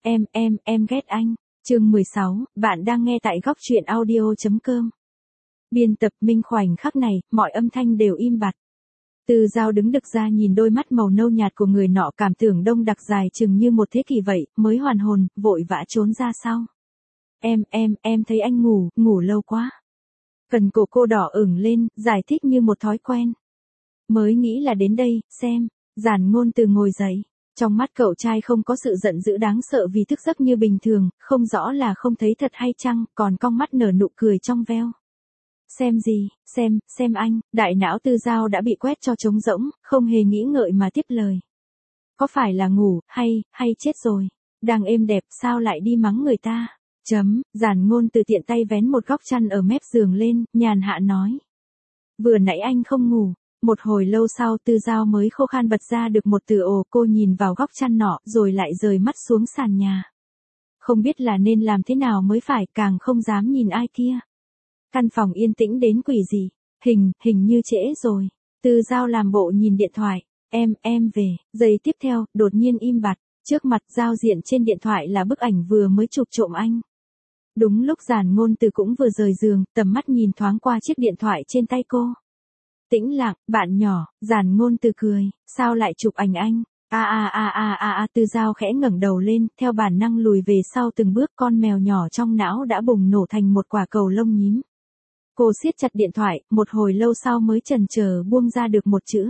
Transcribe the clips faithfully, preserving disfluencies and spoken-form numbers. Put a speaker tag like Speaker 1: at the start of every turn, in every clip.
Speaker 1: Em, em, em ghét anh. Chương mười sáu, bạn đang nghe tại góc truyện audio chấm com. Biên tập Minh. Khoảnh khắc này, mọi âm thanh đều im bặt. Từ Dao đứng đực ra nhìn đôi mắt màu nâu nhạt của người nọ, cảm tưởng đông đặc dài chừng như một thế kỷ vậy, mới hoàn hồn, vội vã trốn ra sau. Em, em, em thấy anh ngủ, ngủ lâu quá. Cần cổ cô đỏ ửng lên, giải thích như một thói quen. Mới nghĩ là đến đây, xem. Giản Ngôn Từ ngồi dậy. Trong mắt cậu trai không có sự giận dữ đáng sợ vì thức giấc như bình thường, không rõ là không thấy thật hay chăng, còn cong mắt nở nụ cười trong veo. Xem gì, xem, xem anh, đại não Từ Dao đã bị quét cho trống rỗng, không hề nghĩ ngợi mà tiếp lời. Có phải là ngủ, hay, hay chết rồi? Đang êm đẹp sao lại đi mắng người ta? Chấm, Giản Ngôn Từ tiện tay vén một góc chăn ở mép giường lên, nhàn hạ nói. Vừa nãy anh không ngủ. Một hồi lâu sau Từ Dao mới khô khan bật ra được một từ ồ. Cô nhìn vào góc chăn nọ rồi lại rời mắt xuống sàn nhà. Không biết là nên làm thế nào mới phải, càng không dám nhìn ai kia. Căn phòng yên tĩnh đến quỷ gì. Hình, hình như trễ rồi. Từ Dao làm bộ nhìn điện thoại. Em, em về. Giây tiếp theo, đột nhiên im bặt. Trước mặt giao diện trên điện thoại là bức ảnh vừa mới chụp trộm anh. Đúng lúc Giản Ngôn Từ cũng vừa rời giường, tầm mắt nhìn thoáng qua chiếc điện thoại trên tay cô. Tĩnh lặng, bạn nhỏ. Giản Ngôn Từ cười, sao lại chụp ảnh anh? A a a a a a. Từ Dao khẽ ngẩng đầu lên, theo bản năng lùi về sau từng bước, con mèo nhỏ trong não đã bùng nổ thành một quả cầu lông nhím. Cô siết chặt điện thoại, một hồi lâu sau mới chần chờ buông ra được một chữ.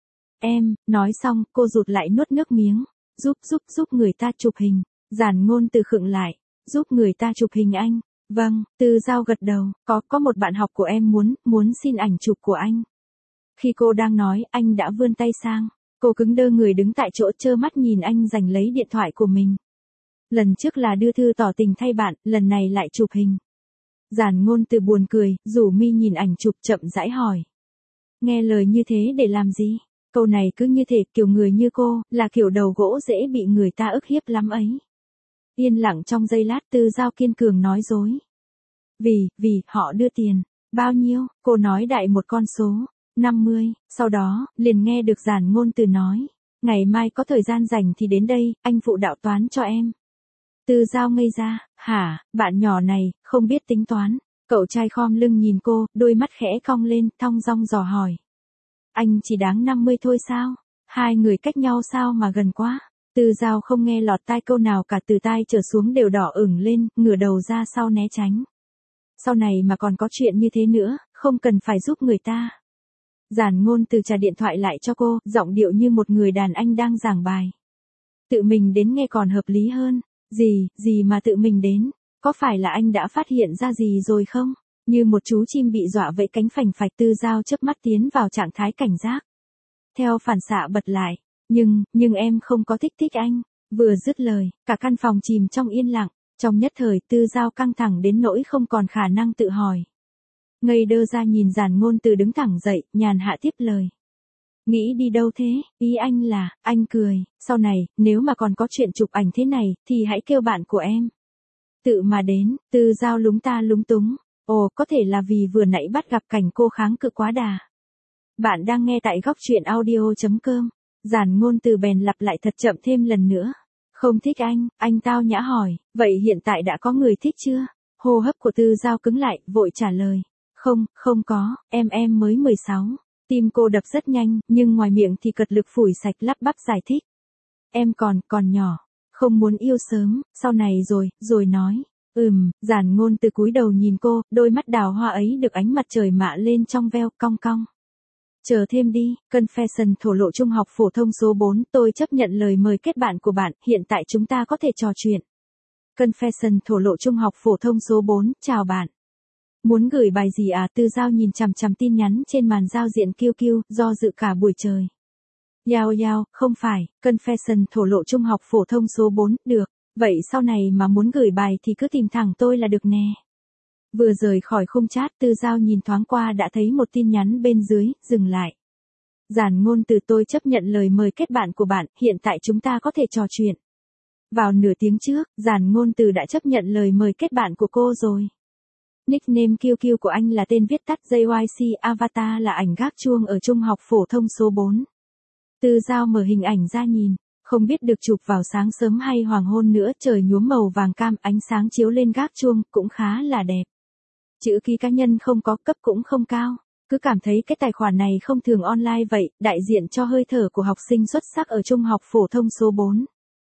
Speaker 1: Em, nói xong, cô rụt lại nuốt nước miếng. Giúp giúp giúp người ta chụp hình. Giản Ngôn Từ khựng lại, giúp người ta chụp hình anh. Vâng, Từ Dao gật đầu, có, có một bạn học của em muốn, muốn xin ảnh chụp của anh. Khi cô đang nói, anh đã vươn tay sang. Cô cứng đơ người đứng tại chỗ, trơ mắt nhìn anh giành lấy điện thoại của mình. Lần trước là đưa thư tỏ tình thay bạn, lần này lại chụp hình. Giản Ngôn Từ buồn cười, rủ mi nhìn ảnh chụp, chậm rãi hỏi. Nghe lời như thế để làm gì? Câu này cứ như thể kiểu người như cô, là kiểu đầu gỗ dễ bị người ta ức hiếp lắm ấy. Yên lặng trong giây lát, Từ Dao kiên cường nói dối. Vì, vì, họ đưa tiền. Bao nhiêu? Cô nói đại một con số. năm mươi, sau đó, liền nghe được Giản Ngôn Từ nói. Ngày mai có thời gian rảnh thì đến đây, anh phụ đạo toán cho em. Từ Dao ngây ra, hả, bạn nhỏ này, không biết tính toán. Cậu trai khom lưng nhìn cô, đôi mắt khẽ cong lên, thong dong dò hỏi. Anh chỉ đáng năm mươi thôi sao? Hai người cách nhau sao mà gần quá? Từ Dao không nghe lọt tai câu nào cả, từ tai trở xuống đều đỏ ửng lên, ngửa đầu ra sau né tránh. Sau này mà còn có chuyện như thế nữa, không cần phải giúp người ta. Giản Ngôn Từ trả điện thoại lại cho cô, giọng điệu như một người đàn anh đang giảng bài. Tự mình đến nghe còn hợp lý hơn. Gì, gì mà tự mình đến? Có phải là anh đã phát hiện ra gì rồi không? Như một chú chim bị dọa vẫy cánh phành phạch, Từ Dao chớp mắt tiến vào trạng thái cảnh giác. Theo phản xạ bật lại. Nhưng, nhưng em không có thích thích anh. Vừa dứt lời, cả căn phòng chìm trong yên lặng. Trong nhất thời, Từ Dao căng thẳng đến nỗi không còn khả năng tự hỏi. Ngây đơ ra nhìn Giản Ngôn Từ đứng thẳng dậy, nhàn hạ tiếp lời. Nghĩ đi đâu thế? Ý anh là, anh cười, sau này, nếu mà còn có chuyện chụp ảnh thế này, thì hãy kêu bạn của em. Tự mà đến. Từ Dao lúng ta lúng túng. Ồ, có thể là vì vừa nãy bắt gặp cảnh cô kháng cự quá đà. Bạn đang nghe tại góc truyện audio chấm com. Giản Ngôn Từ bèn lặp lại thật chậm thêm lần nữa. Không thích anh, anh tao nhã hỏi, vậy hiện tại đã có người thích chưa? Hô hấp của Từ Dao cứng lại, vội trả lời. Không, không có, em em mới mười sáu. Tim cô đập rất nhanh, nhưng ngoài miệng thì cật lực phủi sạch, lắp bắp giải thích. Em còn, còn nhỏ. Không muốn yêu sớm, sau này rồi, rồi nói. Ừm, Giản Ngôn Từ cúi đầu nhìn cô, đôi mắt đào hoa ấy được ánh mặt trời mạ lên trong veo, cong cong. Chờ thêm đi, Confession thổ lộ trung học phổ thông số bốn, tôi chấp nhận lời mời kết bạn của bạn, hiện tại chúng ta có thể trò chuyện. Confession thổ lộ trung học phổ thông số bốn, chào bạn. Muốn gửi bài gì à? Từ Dao nhìn chằm chằm tin nhắn trên màn giao diện Q Q, do dự cả buổi trời. Yao yao, không phải, Confession thổ lộ trung học phổ thông số bốn, được, vậy sau này mà muốn gửi bài thì cứ tìm thẳng tôi là được nè. Vừa rời khỏi khung chat, Từ Dao nhìn thoáng qua đã thấy một tin nhắn bên dưới, dừng lại. Giản Ngôn Từ, tôi chấp nhận lời mời kết bạn của bạn, hiện tại chúng ta có thể trò chuyện. Vào nửa tiếng trước, Giản Ngôn Từ đã chấp nhận lời mời kết bạn của cô rồi. Nickname Q Q của anh là tên viết tắt J Y C, avatar là ảnh gác chuông ở trung học phổ thông số bốn. Từ Dao mở hình ảnh ra nhìn. Không biết được chụp vào sáng sớm hay hoàng hôn nữa, trời nhuốm màu vàng cam, ánh sáng chiếu lên gác chuông, cũng khá là đẹp. Chữ ký cá nhân không có, cấp cũng không cao. Cứ cảm thấy cái tài khoản này không thường online vậy, đại diện cho hơi thở của học sinh xuất sắc ở trung học phổ thông số bốn.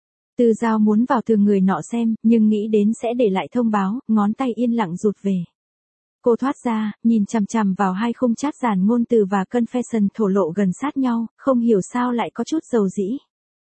Speaker 1: Tư Giao muốn vào thường người nọ xem, nhưng nghĩ đến sẽ để lại thông báo, ngón tay yên lặng rụt về. Cô thoát ra, nhìn chằm chằm vào hai khung chat dàn ngôn từ và confession thổ lộ gần sát nhau, không hiểu sao lại có chút dầu dĩ.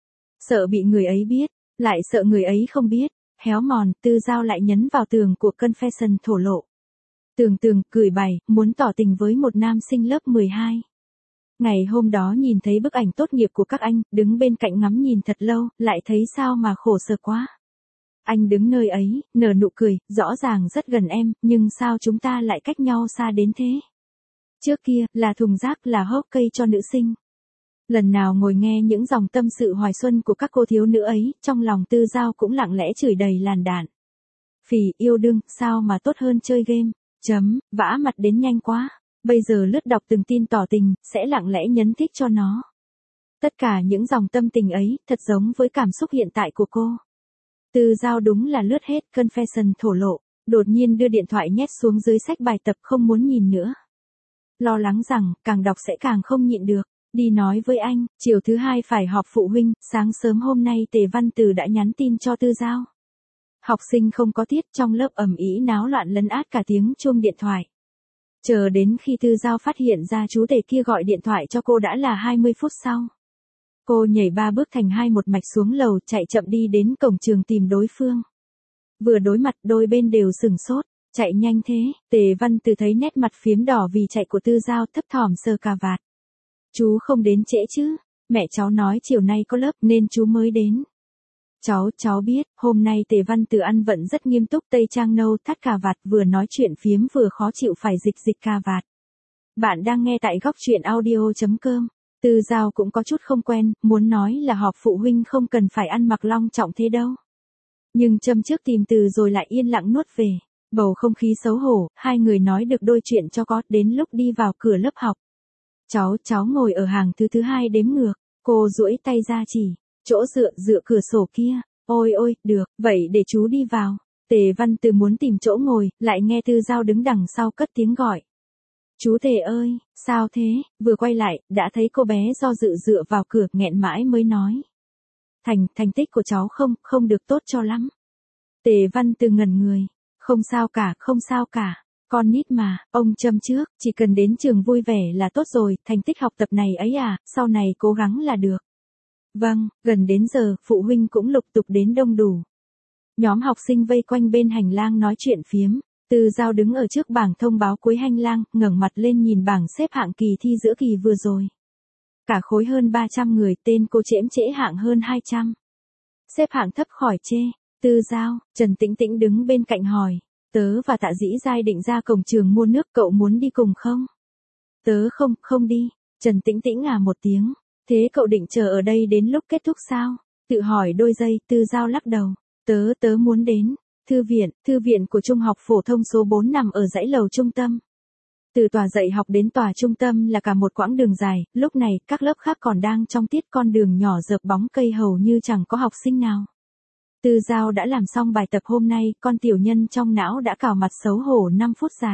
Speaker 1: Sợ bị người ấy biết, lại sợ người ấy không biết, héo mòn, Tư Giao lại nhấn vào tường của confession thổ lộ. Tường tường, gửi bài, muốn tỏ tình với một nam sinh lớp mười hai. Ngày hôm đó nhìn thấy bức ảnh tốt nghiệp của các anh, đứng bên cạnh ngắm nhìn thật lâu, lại thấy sao mà khổ sở quá. Anh đứng nơi ấy, nở nụ cười, rõ ràng rất gần em, nhưng sao chúng ta lại cách nhau xa đến thế? Trước kia, là thùng rác, là hốc cây cho nữ sinh. Lần nào ngồi nghe những dòng tâm sự hoài xuân của các cô thiếu nữ ấy, trong lòng Tư Giao cũng lặng lẽ chửi đầy làn đạn. Phì, yêu đương, sao mà tốt hơn chơi game, chấm, vã mặt đến nhanh quá. Bây giờ lướt đọc từng tin tỏ tình, sẽ lặng lẽ nhấn thích cho nó. Tất cả những dòng tâm tình ấy, thật giống với cảm xúc hiện tại của cô. Tư Giao đúng là lướt hết confession thổ lộ, đột nhiên đưa điện thoại nhét xuống dưới sách bài tập không muốn nhìn nữa. Lo lắng rằng, càng đọc sẽ càng không nhịn được. Đi nói với anh, chiều thứ hai phải họp phụ huynh, sáng sớm hôm nay Tề Văn Từ đã nhắn tin cho Tư Giao. Học sinh không có tiết, trong lớp ầm ĩ náo loạn lấn át cả tiếng chuông điện thoại. Chờ đến khi Tư Giao phát hiện ra chú Tề kia gọi điện thoại cho cô đã là hai mươi phút sau. Cô nhảy ba bước thành hai một mạch xuống lầu, chạy chậm đi đến cổng trường tìm đối phương. Vừa đối mặt, đôi bên đều sửng sốt, chạy nhanh thế, Tề Văn Từ thấy nét mặt phiếm đỏ vì chạy của Tư Giao, thấp thỏm sờ cà vạt. Chú không đến trễ chứ, mẹ cháu nói chiều nay có lớp nên chú mới đến. Cháu, cháu biết, hôm nay Tề Văn Từ ăn vận rất nghiêm túc, tây trang nâu, thắt cà vạt, vừa nói chuyện phiếm vừa khó chịu phải dịch dịch cà vạt. Bạn đang nghe tại góc truyện audio chấm com. Tư Giao cũng có chút không quen, muốn nói là họp phụ huynh không cần phải ăn mặc long trọng thế đâu. Nhưng châm trước tìm từ rồi lại yên lặng nuốt về. Bầu không khí xấu hổ, hai người nói được đôi chuyện cho có, đến lúc đi vào cửa lớp học. Cháu, cháu ngồi ở hàng thứ thứ hai đếm ngược, cô duỗi tay ra chỉ, chỗ dựa, dựa cửa sổ kia, ôi ôi, được, vậy để chú đi vào. Tề Văn Từ muốn tìm chỗ ngồi, lại nghe Tư Giao đứng đằng sau cất tiếng gọi. Chú Tề ơi, sao thế, vừa quay lại, đã thấy cô bé do dự dựa vào cửa, nghẹn mãi mới nói. Thành, thành tích của cháu không, không được tốt cho lắm. Tề Văn Từ ngẩn người, không sao cả, không sao cả. Con nít mà, ông châm trước, chỉ cần đến trường vui vẻ là tốt rồi, thành tích học tập này ấy à, sau này cố gắng là được. Vâng, gần đến giờ, phụ huynh cũng lục tục đến đông đủ. Nhóm học sinh vây quanh bên hành lang nói chuyện phiếm, Tư Giao đứng ở trước bảng thông báo cuối hành lang, ngẩng mặt lên nhìn bảng xếp hạng kỳ thi giữa kỳ vừa rồi. Cả khối hơn ba trăm người, tên cô chễm trễ hạng hơn hai trăm. Xếp hạng thấp khỏi chê, Tư Giao, Trần Tĩnh Tĩnh đứng bên cạnh hỏi. Tớ và Tạ Dĩ Giai định ra cổng trường mua nước, cậu muốn đi cùng không? Tớ không, không đi. Trần Tĩnh Tĩnh à một tiếng. Thế cậu định chờ ở đây đến lúc kết thúc sao? Tự hỏi đôi giây, Tư Giao lắc đầu. Tớ, tớ muốn đến. Thư viện, thư viện của Trung học phổ thông số bốn nằm ở dãy lầu trung tâm. Từ tòa dạy học đến tòa trung tâm là cả một quãng đường dài, lúc này các lớp khác còn đang trong tiết, con đường nhỏ dợp bóng cây hầu như chẳng có học sinh nào. Tư Giao đã làm xong bài tập hôm nay, con tiểu nhân trong não đã cào mặt xấu hổ năm phút dài.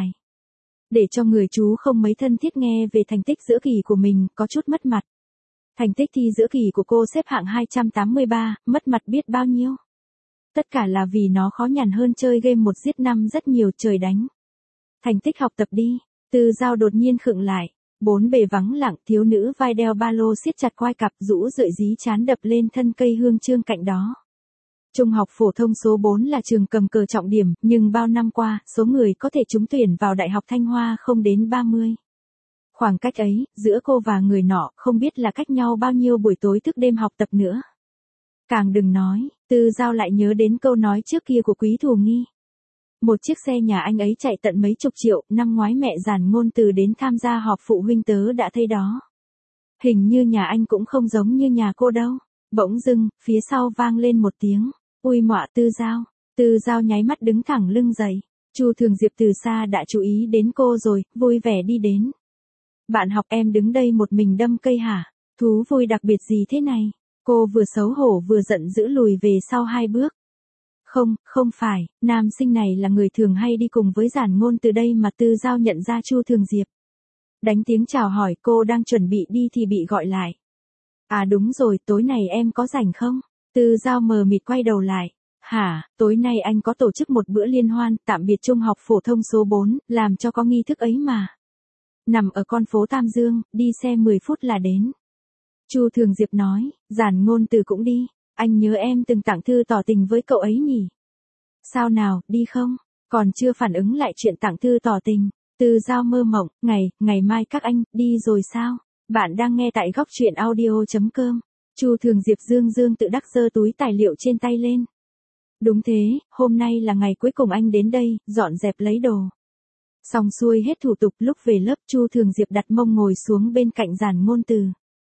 Speaker 1: Để cho người chú không mấy thân thiết nghe về thành tích giữa kỳ của mình, có chút mất mặt. Thành tích thi giữa kỳ của cô xếp hạng hai trăm tám mươi ba, mất mặt biết bao nhiêu. Tất cả là vì nó khó nhằn hơn chơi game một giết năm rất nhiều, trời đánh. Thành tích học tập đi, Tư Giao đột nhiên khựng lại. Bốn bề vắng lặng, thiếu nữ vai đeo ba lô siết chặt quai cặp, rũ rượi dí chán đập lên thân cây hương chương cạnh đó. Trung học phổ thông số bốn là trường cầm cờ trọng điểm, nhưng bao năm qua, số người có thể trúng tuyển vào Đại học Thanh Hoa không đến ba mươi. Khoảng cách ấy, giữa cô và người nọ, không biết là cách nhau bao nhiêu buổi tối thức đêm học tập nữa. Càng đừng nói, Tư Giao lại nhớ đến câu nói trước kia của Quý Thù Nghi. Một chiếc xe nhà anh ấy chạy tận mấy chục triệu, năm ngoái mẹ dàn ngôn từ đến tham gia họp phụ huynh tớ đã thấy đó. Hình như nhà anh cũng không giống như nhà cô đâu. Bỗng dưng, phía sau vang lên một tiếng. Ui mọa Tư Giao. Tư Giao nháy mắt đứng thẳng lưng dậy. Chu Thường Diệp từ xa đã chú ý đến cô rồi, vui vẻ đi đến. Bạn học em đứng đây một mình đâm cây hả? Thú vui đặc biệt gì thế này? Cô vừa xấu hổ vừa giận dữ lùi về sau hai bước. Không, không phải, nam sinh này là người thường hay đi cùng với Giản Ngôn từ đây mà Tư Giao nhận ra Chu Thường Diệp. Đánh tiếng chào hỏi cô đang chuẩn bị đi thì bị gọi lại. À đúng rồi, tối nay em có rảnh không? Tư Giao mờ mịt quay đầu lại. Hả, tối nay anh có tổ chức một bữa liên hoan, tạm biệt trung học phổ thông số bốn, làm cho có nghi thức ấy mà. Nằm ở con phố Tam Dương, đi xe mười phút là đến. Chu Thường Diệp nói, Giản Ngôn Từ cũng đi, anh nhớ em từng tặng thư tỏ tình với cậu ấy nhỉ? Sao nào, đi không? Còn chưa phản ứng lại chuyện tặng thư tỏ tình. Tư Giao mơ mộng, ngày, ngày mai các anh, đi rồi sao? Bạn đang nghe tại góc truyện audio.com. Chu Thường Diệp dương dương tự đắc giơ túi tài liệu trên tay lên. Đúng thế, hôm nay là ngày cuối cùng anh đến đây, dọn dẹp lấy đồ. Xong xuôi hết thủ tục, lúc về lớp Chu Thường Diệp đặt mông ngồi xuống bên cạnh Giản Ngôn Từ.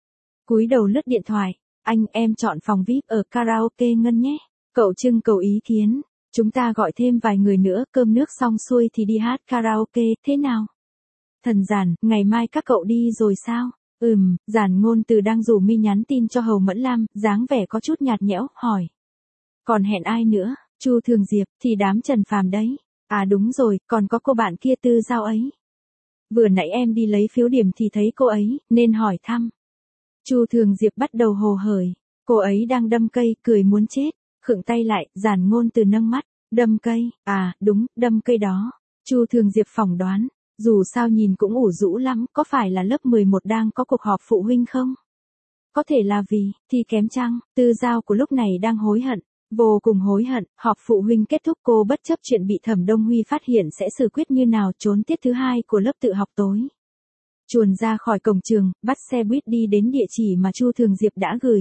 Speaker 1: Cúi đầu lướt điện thoại, anh em chọn phòng vi ai pi ở karaoke Ngân nhé. Cậu trưng cầu ý kiến, chúng ta gọi thêm vài người nữa, cơm nước xong xuôi thì đi hát karaoke, thế nào? Thần Giản, ngày mai các cậu đi rồi sao? Ừm, Giản Ngôn Từ đang rủ mi nhắn tin cho Hầu Mẫn Lam, dáng vẻ có chút nhạt nhẽo, hỏi. Còn hẹn ai nữa? Chu Thường Diệp, thì đám Trần Phàm đấy. À đúng rồi, còn có cô bạn kia Tư Giao ấy. Vừa nãy em đi lấy phiếu điểm thì thấy cô ấy, nên hỏi thăm. Chu Thường Diệp bắt đầu hồ hởi, cô ấy đang đâm cây, cười muốn chết, khựng tay lại, Giản Ngôn Từ nâng mắt, đâm cây, à, đúng, đâm cây đó. Chu Thường Diệp phỏng đoán, dù sao nhìn cũng ủ rũ lắm, có phải là lớp mười một đang có cuộc họp phụ huynh không? Có thể là vì, thì kém chăng, Tư Giao của lúc này đang hối hận, vô cùng hối hận, họp phụ huynh kết thúc cô bất chấp chuyện bị Thẩm Đông Huy phát hiện sẽ xử quyết như nào, trốn tiết thứ hai của lớp tự học tối. Chuồn ra khỏi cổng trường, bắt xe buýt đi đến địa chỉ mà Chu Thường Diệp đã gửi.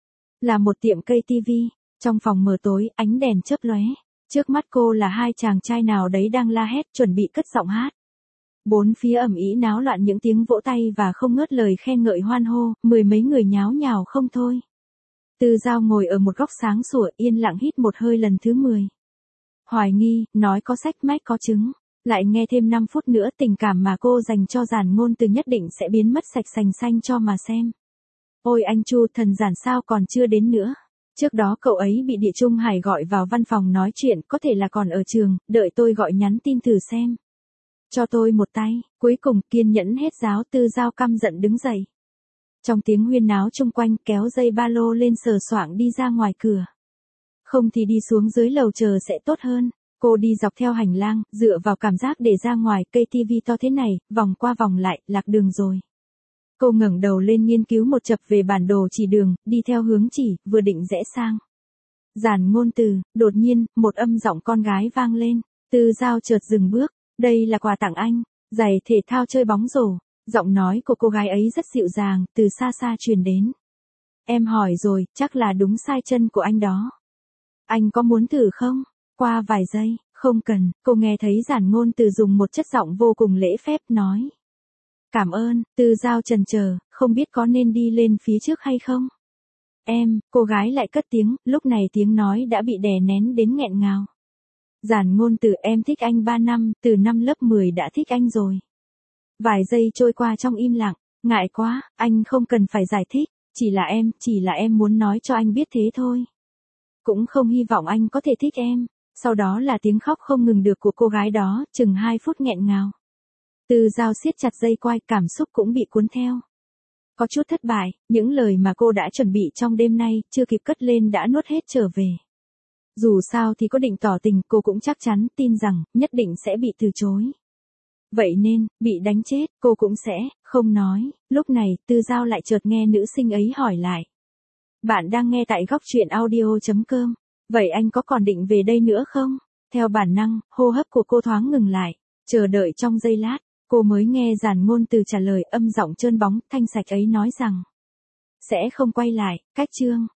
Speaker 1: Là một tiệm cây tivi, trong phòng mờ tối, ánh đèn chớp lóe. Trước mắt cô là hai chàng trai nào đấy đang la hét, chuẩn bị cất giọng hát. Bốn phía ầm ĩ náo loạn những tiếng vỗ tay và không ngớt lời khen ngợi hoan hô, mười mấy người nháo nhào không thôi. Tư Giao ngồi ở một góc sáng sủa, yên lặng hít một hơi lần thứ mười. Hoài nghi, nói có sách mách có chứng. Lại nghe thêm năm phút nữa, tình cảm mà cô dành cho Giản Ngôn Từ nhất định sẽ biến mất sạch sành xanh cho mà xem. Ôi anh Chu, thần Giản sao còn chưa đến nữa? Trước đó cậu ấy bị Địa Trung Hải gọi vào văn phòng nói chuyện, có thể là còn ở trường, đợi tôi gọi nhắn tin thử xem. Cho tôi một tay, cuối cùng kiên nhẫn hết giáo. Tư Giao căm giận đứng dậy. Trong tiếng huyên náo chung quanh, kéo dây ba lô lên sờ soạng đi ra ngoài cửa. Không thì đi xuống dưới lầu chờ sẽ tốt hơn. Cô đi dọc theo hành lang, dựa vào cảm giác để ra ngoài, cây tivi to thế này, vòng qua vòng lại, lạc đường rồi. Cô ngẩng đầu lên nghiên cứu một chập về bản đồ chỉ đường, đi theo hướng chỉ, vừa định rẽ sang. Giản Ngôn Từ, đột nhiên, một âm giọng con gái vang lên. Tư Giao chợt dừng bước, đây là quà tặng anh, giày thể thao chơi bóng rổ. Giọng nói của cô gái ấy rất dịu dàng, từ xa xa truyền đến. Em hỏi rồi, chắc là đúng size chân của anh đó. Anh có muốn thử không? Qua vài giây, không cần, cô nghe thấy Giản Ngôn Từ dùng một chất giọng vô cùng lễ phép nói. Cảm ơn. Tư Giao chần chờ, không biết có nên đi lên phía trước hay không. Em, cô gái lại cất tiếng, lúc này tiếng nói đã bị đè nén đến nghẹn ngào. Giản Ngôn Từ, em thích anh ba năm, từ năm lớp mười đã thích anh rồi. Vài giây trôi qua trong im lặng, ngại quá, anh không cần phải giải thích, chỉ là em, chỉ là em muốn nói cho anh biết thế thôi. Cũng không hy vọng anh có thể thích em. Sau đó là tiếng khóc không ngừng được của cô gái đó, chừng hai phút nghẹn ngào. Tư Giao siết chặt dây quai, cảm xúc cũng bị cuốn theo. Có chút thất bại, những lời mà cô đã chuẩn bị trong đêm nay, chưa kịp cất lên đã nuốt hết trở về. Dù sao thì có định tỏ tình, cô cũng chắc chắn, tin rằng, nhất định sẽ bị từ chối. Vậy nên, bị đánh chết, cô cũng sẽ, không nói. Lúc này, Tư Giao lại chợt nghe nữ sinh ấy hỏi lại. Bạn đang nghe tại góc truyện audio.com. Vậy anh có còn định về đây nữa không? Theo bản năng, hô hấp của cô thoáng ngừng lại, chờ đợi trong giây lát, cô mới nghe Giản Ngôn Từ trả lời, âm giọng trơn bóng, thanh sạch ấy nói rằng. Sẽ không quay lại, cách chương.